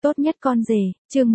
Tốt nhất con rể, chương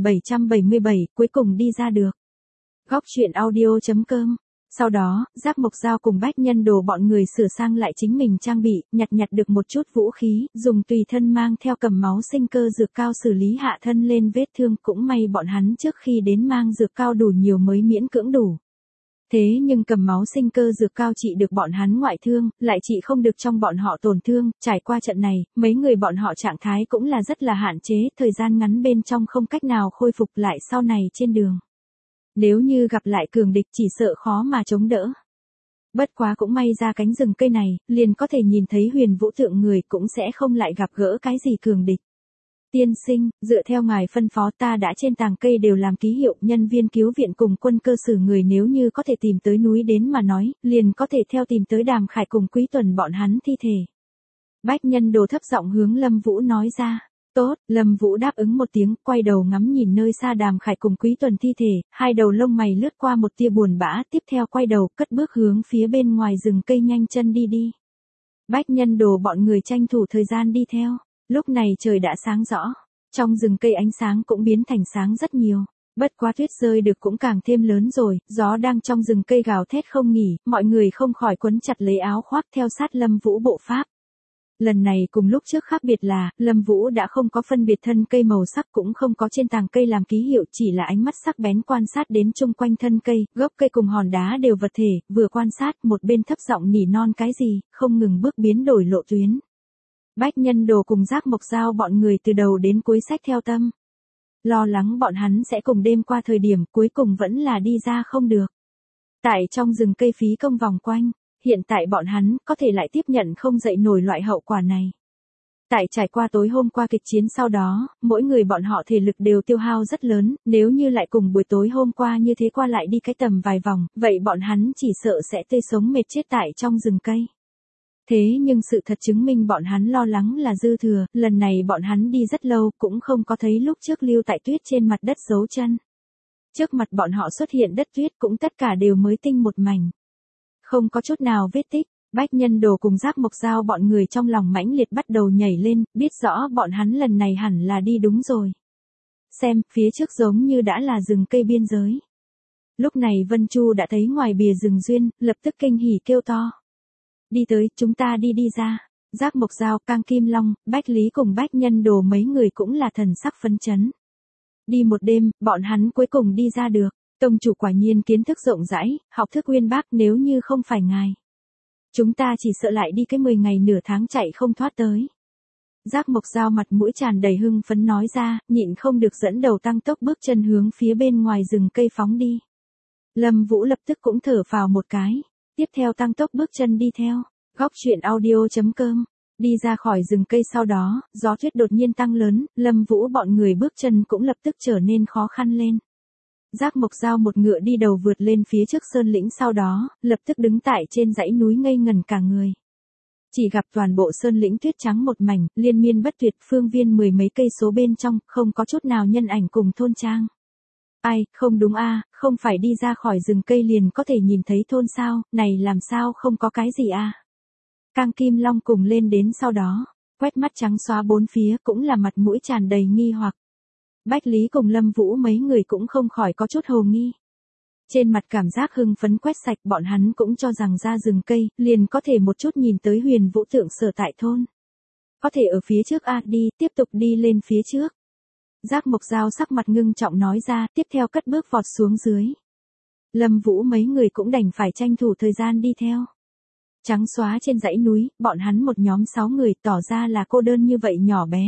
1777, cuối cùng đi ra được. Góc chuyện audio.com. Sau đó, Giác Mộc Dao cùng Bách Nhân Đồ bọn người sửa sang lại chính mình trang bị, nhặt được một chút vũ khí, dùng tùy thân mang theo cầm máu sinh cơ dược cao xử lý hạ thân lên vết thương, cũng may bọn hắn trước khi đến mang dược cao đủ nhiều mới miễn cưỡng đủ. Thế nhưng cầm máu sinh cơ dược cao trị được bọn hắn ngoại thương, lại trị không được trong bọn họ tổn thương, trải qua trận này, mấy người bọn họ trạng thái cũng là rất là hạn chế, thời gian ngắn bên trong không cách nào khôi phục lại sau này trên đường. Nếu như gặp lại cường địch chỉ sợ khó mà chống đỡ. Bất quá cũng may ra cánh rừng cây này, liền có thể nhìn thấy Huyền Vũ Thượng người, cũng sẽ không lại gặp gỡ cái gì cường địch. Tiên sinh, dựa theo ngài phân phó ta đã trên tàng cây đều làm ký hiệu, nhân viên cứu viện cùng quân cơ sử người nếu như có thể tìm tới núi đến mà nói, liền có thể theo tìm tới Đàm Khải cùng Quý Tuần bọn hắn thi thể. Bách Nhân Đồ thấp giọng hướng Lâm Vũ nói ra. Tốt, Lâm Vũ đáp ứng một tiếng, quay đầu ngắm nhìn nơi xa Đàm Khải cùng Quý Tuần thi thể, hai đầu lông mày lướt qua một tia buồn bã, tiếp theo quay đầu, cất bước hướng phía bên ngoài rừng cây nhanh chân đi. Bách Nhân Đồ bọn người tranh thủ thời gian đi theo. Lúc này trời đã sáng rõ, trong rừng cây ánh sáng cũng biến thành sáng rất nhiều. Bất quá tuyết rơi được cũng càng thêm lớn rồi, gió đang trong rừng cây gào thét không nghỉ, mọi người không khỏi quấn chặt lấy áo khoác theo sát Lâm Vũ bộ pháp. Lần này cùng lúc trước khác biệt là, Lâm Vũ đã không có phân biệt thân cây màu sắc, cũng không có trên tàng cây làm ký hiệu, chỉ là ánh mắt sắc bén quan sát đến chung quanh thân cây, gốc cây cùng hòn đá đều vật thể, vừa quan sát một bên thấp giọng nỉ non cái gì, không ngừng bước biến đổi lộ tuyến. Bách Nhân Đồ cùng Giác Mộc Dao bọn người từ đầu đến cuối sách theo tâm. Lo lắng bọn hắn sẽ cùng đêm qua thời điểm, cuối cùng vẫn là đi ra không được. Tại trong rừng cây phí công vòng quanh, hiện tại bọn hắn có thể lại tiếp nhận không dậy nổi loại hậu quả này. Tại trải qua tối hôm qua kịch chiến sau đó, mỗi người bọn họ thể lực đều tiêu hao rất lớn, nếu như lại cùng buổi tối hôm qua như thế qua lại đi cái tầm vài vòng, vậy bọn hắn chỉ sợ sẽ tê sống mệt chết tại trong rừng cây. Thế nhưng sự thật chứng minh bọn hắn lo lắng là dư thừa, lần này bọn hắn đi rất lâu cũng không có thấy lúc trước lưu tại tuyết trên mặt đất dấu chân. Trước mặt bọn họ xuất hiện đất tuyết cũng tất cả đều mới tinh một mảnh. Không có chút nào vết tích, Bách Nhân Đồ cùng Giác Mộc Dao bọn người trong lòng mãnh liệt bắt đầu nhảy lên, biết rõ bọn hắn lần này hẳn là đi đúng rồi. Xem, phía trước giống như đã là rừng cây biên giới. Lúc này Vân Chu đã thấy ngoài bìa rừng duyên, lập tức kinh hỉ kêu to. Đi tới, chúng ta đi ra. Giác Mộc Dao, Cang Kim Long, Bách Lý cùng Bách Nhân Đồ mấy người cũng là thần sắc phấn chấn. Đi một đêm, bọn hắn cuối cùng đi ra được. Tông chủ quả nhiên kiến thức rộng rãi, học thức uyên bác, nếu như không phải ngài. Chúng ta chỉ sợ lại đi cái 10 ngày nửa tháng chạy không thoát tới. Giác Mộc Dao mặt mũi tràn đầy hưng phấn nói ra, nhịn không được dẫn đầu tăng tốc bước chân hướng phía bên ngoài rừng cây phóng đi. Lâm Vũ lập tức cũng thở phào một cái. Tiếp theo tăng tốc bước chân đi theo. Góc chuyện audio.com. Đi ra khỏi rừng cây sau đó, gió tuyết đột nhiên tăng lớn, Lâm Vũ bọn người bước chân cũng lập tức trở nên khó khăn lên. Giác Mộc Dao một ngựa đi đầu vượt lên phía trước sơn lĩnh, sau đó, lập tức đứng tại trên dãy núi ngây ngẩn cả người. Chỉ gặp toàn bộ sơn lĩnh tuyết trắng một mảnh, liên miên bất tuyệt, phương viên 10 mấy cây số bên trong, không có chút nào nhân ảnh cùng thôn trang. Ai, không đúng a, không phải đi ra khỏi rừng cây liền có thể nhìn thấy thôn sao, này làm sao không có cái gì a? Cang Kim Long cùng lên đến sau đó, quét mắt trắng xóa bốn phía cũng là mặt mũi tràn đầy nghi hoặc. Bách Lý cùng Lâm Vũ mấy người cũng không khỏi có chút hồ nghi. Trên mặt cảm giác hưng phấn quét sạch, bọn hắn cũng cho rằng ra rừng cây, liền có thể một chút nhìn tới Huyền Vũ Thượng sở tại thôn. Có thể ở phía trước đi, tiếp tục đi lên phía trước. Giác Mộc Dao sắc mặt ngưng trọng nói ra, tiếp theo cất bước vọt xuống dưới. Lâm Vũ mấy người cũng đành phải tranh thủ thời gian đi theo. Trắng xóa trên dãy núi, bọn hắn một nhóm 6 người tỏ ra là cô đơn như vậy nhỏ bé.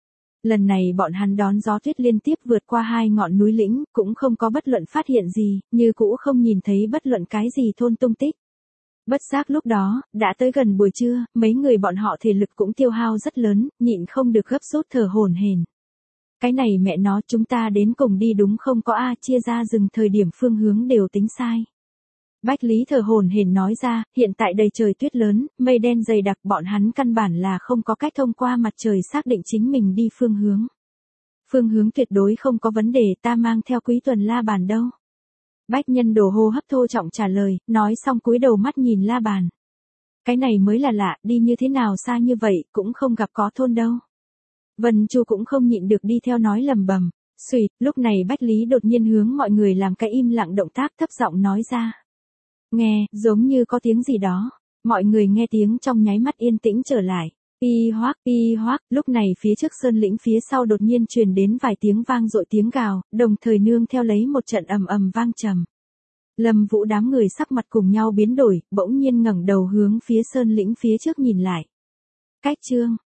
Lần này bọn hắn đón gió tuyết liên tiếp vượt qua 2 ngọn núi lĩnh, cũng không có bất luận phát hiện gì, như cũ không nhìn thấy bất luận cái gì thôn tung tích. Bất giác lúc đó, đã tới gần buổi trưa, mấy người bọn họ thể lực cũng tiêu hao rất lớn, nhịn không được gấp rút thở hổn hển. Cái này mẹ nó, chúng ta đến cùng đi đúng không có chia ra rừng thời điểm phương hướng đều tính sai. Bách Lý thở hổn hển nói ra, hiện tại đầy trời tuyết lớn, mây đen dày đặc, bọn hắn căn bản là không có cách thông qua mặt trời xác định chính mình đi phương hướng. Phương hướng tuyệt đối không có vấn đề, ta mang theo Quý Tuần La Bàn đâu. Bách Nhân Đồ hô hấp thô trọng trả lời, nói xong cúi đầu mắt nhìn La Bàn. Cái này mới là lạ, đi như thế nào xa như vậy, cũng không gặp có thôn đâu. Vân Chu cũng không nhịn được đi theo nói lầm bầm. Xùi, lúc này Bách Lý đột nhiên hướng mọi người làm cái im lặng động tác thấp giọng nói ra. Nghe, giống như có tiếng gì đó. Mọi người nghe tiếng trong nháy mắt yên tĩnh trở lại. Y hoác, lúc này phía trước sơn lĩnh phía sau đột nhiên truyền đến vài tiếng vang dội tiếng gào, đồng thời nương theo lấy một trận ầm ầm vang trầm. Lâm Vũ đám người sắc mặt cùng nhau biến đổi, bỗng nhiên ngẩng đầu hướng phía sơn lĩnh phía trước nhìn lại. Cách chương